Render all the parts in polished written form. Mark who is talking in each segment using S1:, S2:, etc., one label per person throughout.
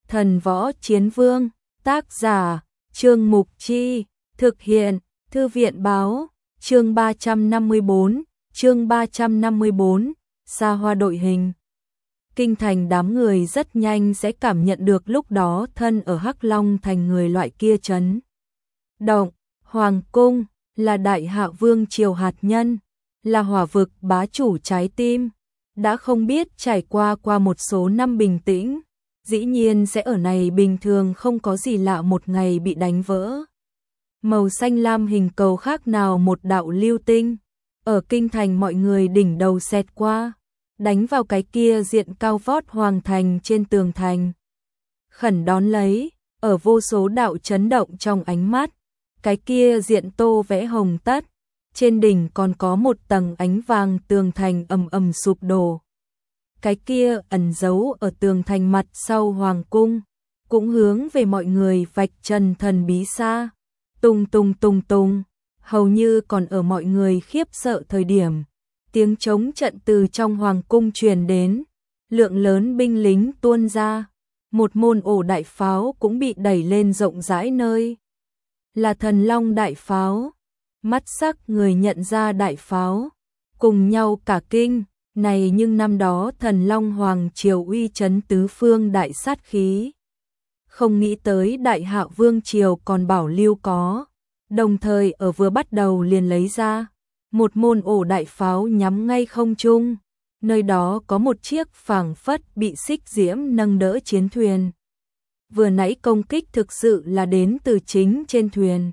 S1: Thần Võ Chiến Vương, tác giả, Trương Mục Chi, thực hiện, Thư viện báo, chương 354, Sa Hoa đội hình. Kinh thành đám người rất nhanh sẽ cảm nhận được lúc đó thân ở Hắc Long thành người loại kia chấn động. Hoàng cung là đại hạ vương triều hạt nhân, là hỏa vực bá chủ trái tim, đã không biết trải qua một số năm bình tĩnh, dĩ nhiên sẽ ở này bình thường không có gì lạ một ngày bị đánh vỡ. Màu xanh lam hình cầu khác nào một đạo lưu tinh, ở kinh thành mọi người đỉnh đầu xẹt qua, đánh vào cái kia diện cao vót hoàng thành trên tường thành. Khẩn đón lấy, ở vô số đạo chấn động trong ánh mắt, cái kia diện tô vẽ hồng tất, trên đỉnh còn có một tầng ánh vàng tường thành ầm ầm sụp đổ. Cái kia ẩn giấu ở tường thành mặt sau hoàng cung, cũng hướng về mọi người vạch trần thần bí xa. Tung tung tung tung, hầu như còn ở mọi người khiếp sợ thời điểm. Tiếng trống trận từ trong hoàng cung truyền đến, lượng lớn binh lính tuôn ra, một môn ổ đại pháo cũng bị đẩy lên rộng rãi nơi. Là Thần Long đại pháo, mắt sắc người nhận ra đại pháo, cùng nhau cả kinh, này nhưng năm đó Thần Long Hoàng triều uy chấn tứ phương đại sát khí. Không nghĩ tới đại hạ vương triều còn bảo lưu có, đồng thời ở vừa bắt đầu liền lấy ra một môn ổ đại pháo nhắm ngay không trung, nơi đó có một chiếc phảng phất bị xích diễm nâng đỡ chiến thuyền. Vừa nãy công kích thực sự là đến từ chính trên thuyền.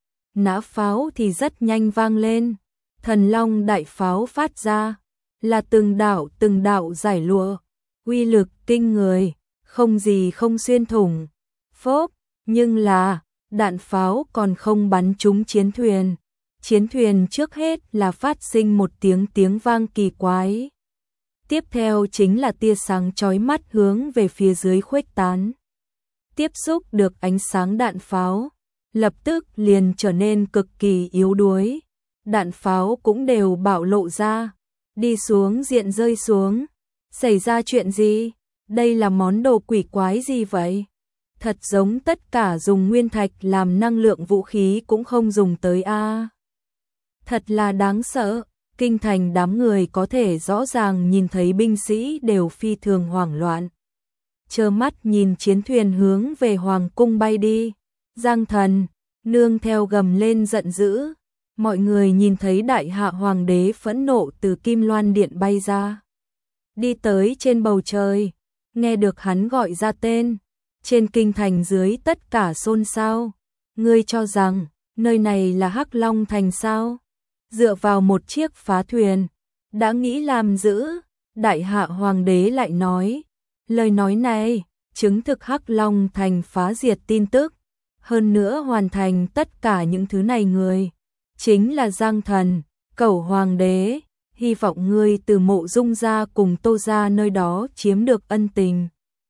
S1: Nã pháo thì rất nhanh vang lên, Thần Long đại pháo phát ra, là từng đạo giải lụa, uy lực kinh người, không gì không xuyên thủng. Phốp, nhưng là, đạn pháo còn không bắn trúng chiến thuyền. Chiến thuyền trước hết là phát sinh một tiếng vang kỳ quái. Tiếp theo chính là tia sáng chói mắt hướng về phía dưới khuếch tán. Tiếp xúc được ánh sáng đạn pháo, lập tức liền trở nên cực kỳ yếu đuối. Đạn pháo cũng đều bạo lộ ra, đi xuống diện rơi xuống. Xảy ra chuyện gì? Đây là món đồ quỷ quái gì vậy? Thật giống tất cả dùng nguyên thạch làm năng lượng vũ khí cũng không dùng tới a. Thật là đáng sợ, kinh thành đám người có thể rõ ràng nhìn thấy binh sĩ đều phi thường hoảng loạn. Trơ mắt nhìn chiến thuyền hướng về hoàng cung bay đi. Giang Thần, nương theo gầm lên giận dữ. Mọi người nhìn thấy đại hạ hoàng đế phẫn nộ từ Kim Loan Điện bay ra. Đi tới trên bầu trời, nghe được hắn gọi ra tên. Trên kinh thành dưới tất cả xôn xao. Ngươi cho rằng, nơi này là Hắc Long thành sao? Dựa vào một chiếc phá thuyền, đã nghĩ làm dữ, đại hạ hoàng đế lại nói. Lời nói này, chứng thực Hắc Long thành phá diệt tin tức. Hơn nữa hoàn thành tất cả những thứ này người. Chính là Giang Thần, Cẩu hoàng đế, hy vọng ngươi từ Mộ Dung gia cùng Tô gia nơi đó chiếm được ân tình.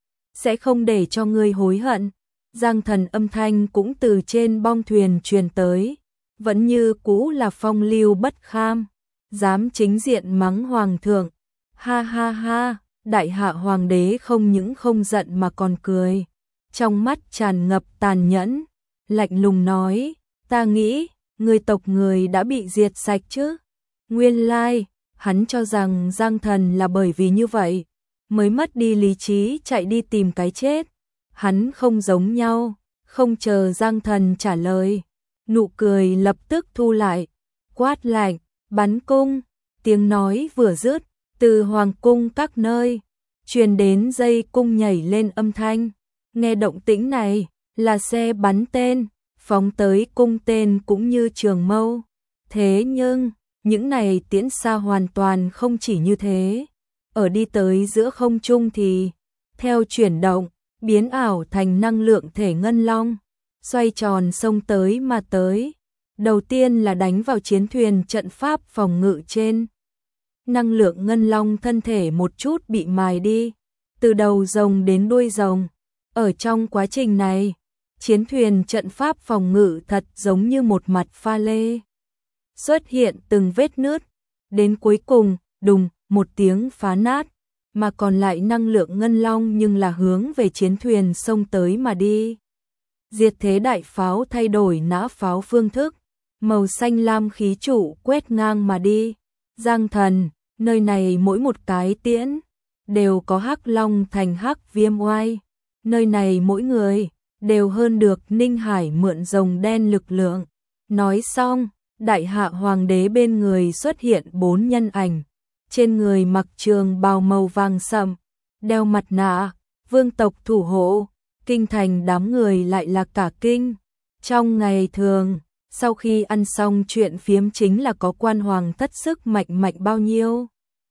S1: Sẽ không để cho ngươi hối hận. Giang Thần âm thanh cũng từ trên bong thuyền truyền tới, vẫn như cũ là phong lưu bất kham, dám chính diện mắng hoàng thượng. Ha ha ha, đại hạ hoàng đế không những không giận mà còn cười, trong mắt tràn ngập tàn nhẫn, lạnh lùng nói, ta nghĩ, người tộc người đã bị diệt sạch chứ. Nguyên lai, hắn cho rằng Giang Thần là bởi vì như vậy mới mất đi lý trí chạy đi tìm cái chết. Hắn không giống nhau, không chờ Giang Thần trả lời, nụ cười lập tức thu lại, quát lạnh, bắn cung. Tiếng nói vừa dứt, từ hoàng cung các nơi truyền đến dây cung nhảy lên âm thanh. Nghe động tĩnh này, là xe bắn tên, phóng tới cung tên cũng như trường mâu. Thế nhưng, những này tiễn xa hoàn toàn không chỉ như thế. Ở đi tới giữa không trung thì, theo chuyển động, biến ảo thành năng lượng thể ngân long, xoay tròn xông tới mà tới. Đầu tiên là đánh vào chiến thuyền trận pháp phòng ngự trên. Năng lượng ngân long thân thể một chút bị mài đi, từ đầu rồng đến đuôi rồng. Ở trong quá trình này, chiến thuyền trận pháp phòng ngự thật giống như một mặt pha lê. Xuất hiện từng vết nứt, đến cuối cùng, đùng, một tiếng phá nát. mà còn lại năng lượng ngân long nhưng là hướng về chiến thuyền xông tới mà đi. Diệt thế đại pháo thay đổi nã pháo phương thức, màu xanh lam khí trụ quét ngang mà đi. Giang Thần, nơi này mỗi một cái tiễn đều có hắc long thành hắc viêm oai, nơi này mỗi người đều hơn được Ninh Hải mượn rồng đen lực lượng. Nói xong, đại hạ hoàng đế bên người xuất hiện 4 nhân ảnh, trên người mặc trường bào màu vàng sậm, đeo mặt nạ, vương tộc thủ hộ. Kinh thành đám người lại là cả kinh. Trong ngày thường, sau khi ăn xong chuyện phiếm chính là có quan hoàng thất sức mạnh bao nhiêu.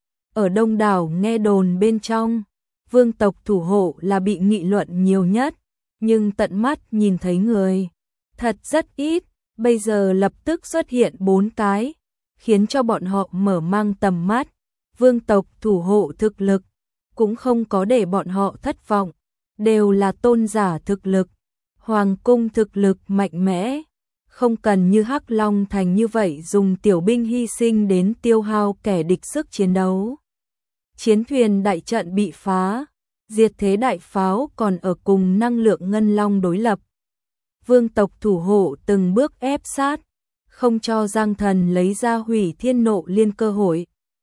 S1: Ở đông đảo nghe đồn bên trong, vương tộc thủ hộ là bị nghị luận nhiều nhất, nhưng tận mắt nhìn thấy người thật rất ít, bây giờ lập tức xuất hiện 4 cái, khiến cho bọn họ mở mang tầm mắt. Vương tộc thủ hộ thực lực cũng không có để bọn họ thất vọng, đều là tôn giả thực lực, hoàng cung thực lực mạnh mẽ, không cần như Hắc Long Thành như vậy dùng tiểu binh hy sinh đến tiêu hao kẻ địch sức chiến đấu. Chiến thuyền đại trận bị phá, diệt thế đại pháo còn ở cùng năng lượng ngân long đối lập. Vương tộc thủ hộ từng bước ép sát, không cho Giang Thần lấy ra hủy thiên nộ liên cơ hội.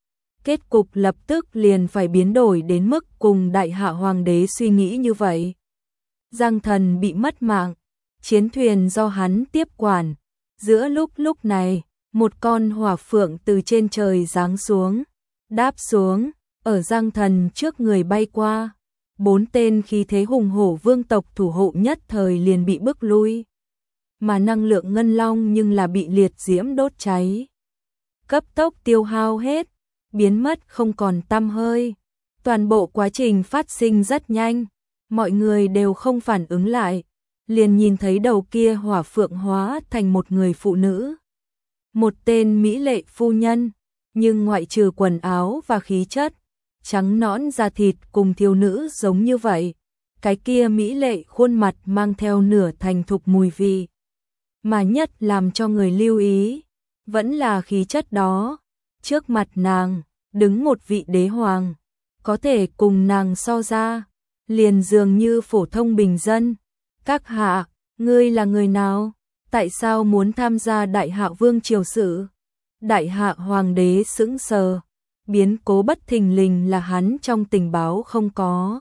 S1: Kết cục lập tức liền phải biến đổi đến mức cùng đại hạ hoàng đế suy nghĩ như vậy. Giang Thần bị mất mạng, chiến thuyền do hắn tiếp quản. Giữa lúc này, một con hỏa phượng từ trên trời giáng xuống, đáp xuống, ở Giang Thần trước người bay qua. 4 tên khí thế hùng hổ vương tộc thủ hộ nhất thời liền bị bức lui. Mà năng lượng ngân long nhưng là bị liệt diễm đốt cháy. Cấp tốc tiêu hao hết, biến mất không còn tăm hơi. Toàn bộ quá trình phát sinh rất nhanh, mọi người đều không phản ứng lại, liền nhìn thấy đầu kia hỏa phượng hóa thành một người phụ nữ. Một tên mỹ lệ phu nhân, nhưng ngoại trừ quần áo và khí chất, trắng nõn da thịt cùng thiếu nữ giống như vậy, cái kia mỹ lệ khuôn mặt mang theo nửa thành thục mùi vị. Mà nhất làm cho người lưu ý, vẫn là khí chất đó. Trước mặt nàng, đứng một vị đế hoàng, có thể cùng nàng so ra, liền dường như phổ thông bình dân. Các hạ, ngươi là người nào? Tại sao muốn tham gia đại hạ vương triều sự? Đại hạ hoàng đế sững sờ, biến cố bất thình lình là hắn trong tình báo không có.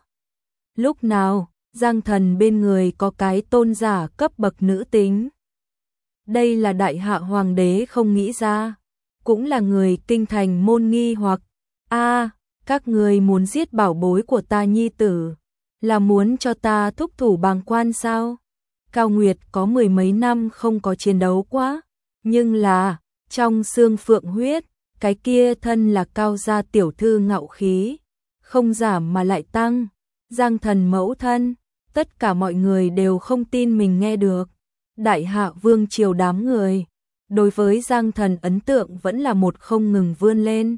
S1: Lúc nào, Giang Thần bên người có cái tôn giả cấp bậc nữ tính. Đây là đại hạ hoàng đế không nghĩ ra, cũng là người kinh thành môn nghi hoặc. Các người muốn giết bảo bối của ta nhi tử, là muốn cho ta thúc thủ bàng quan sao? Cao Nguyệt có 10 mấy năm không có chiến đấu quá, nhưng là, trong xương phượng huyết, cái kia thân là cao gia tiểu thư ngạo khí, không giảm mà lại tăng. Giang Thần mẫu thân, tất cả mọi người đều không tin mình nghe được. Đại hạ vương triều đám người, đối với Giang Thần ấn tượng vẫn là một không ngừng vươn lên.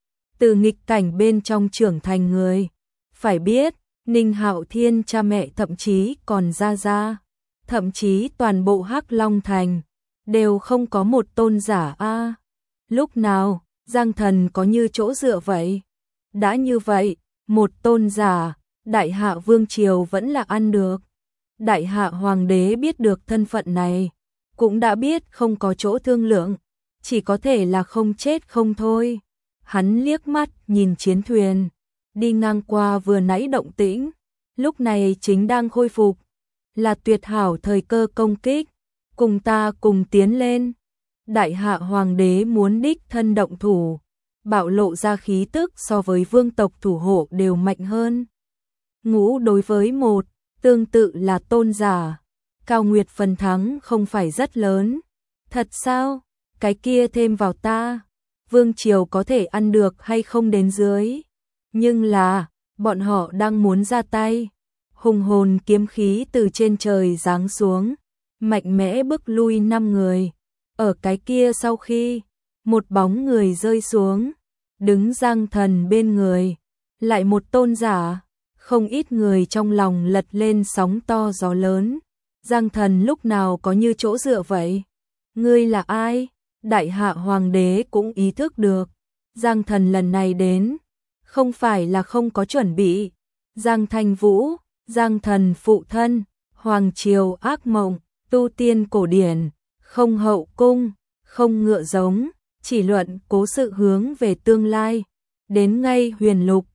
S1: Từ nghịch cảnh bên trong trưởng thành người, phải biết, Ninh Hạo Thiên cha mẹ thậm chí còn ra, thậm chí toàn bộ Hắc Long Thành, đều không có một tôn giả Lúc nào, Giang Thần có như chỗ dựa vậy? Đã như vậy, một tôn giả, đại hạ vương triều vẫn là ăn được. Đại hạ hoàng đế biết được thân phận này, cũng đã biết không có chỗ thương lượng, chỉ có thể là không chết không thôi. Hắn liếc mắt nhìn chiến thuyền, đi ngang qua vừa nãy động tĩnh, lúc này chính đang khôi phục, là tuyệt hảo thời cơ công kích, cùng ta cùng tiến lên. Đại hạ hoàng đế muốn đích thân động thủ, bạo lộ ra khí tức so với vương tộc thủ hộ đều mạnh hơn. Ngũ đối với một, tương tự là tôn giả, Cao Nguyệt phần thắng không phải rất lớn. Thật sao? Cái kia thêm vào ta, vương triều có thể ăn được hay không đến dưới. Nhưng là, bọn họ đang muốn ra tay. Hùng hồn kiếm khí từ trên trời giáng xuống, mạnh mẽ bức lui 5 người. Ở cái kia sau khi, một bóng người rơi xuống, đứng Giang Thần bên người, lại một tôn giả. Không ít người trong lòng lật lên sóng to gió lớn. Giang Thần lúc nào có như chỗ dựa vậy? Ngươi là ai? Đại hạ hoàng đế cũng ý thức được. Giang Thần lần này đến, không phải là không có chuẩn bị. Giang Thanh Vũ, Giang Thần phụ thân, Hoàng Triều ác mộng, tu tiên cổ điển, không hậu cung, không ngựa giống, chỉ luận cố sự hướng về tương lai. Đến ngay Huyền Lục,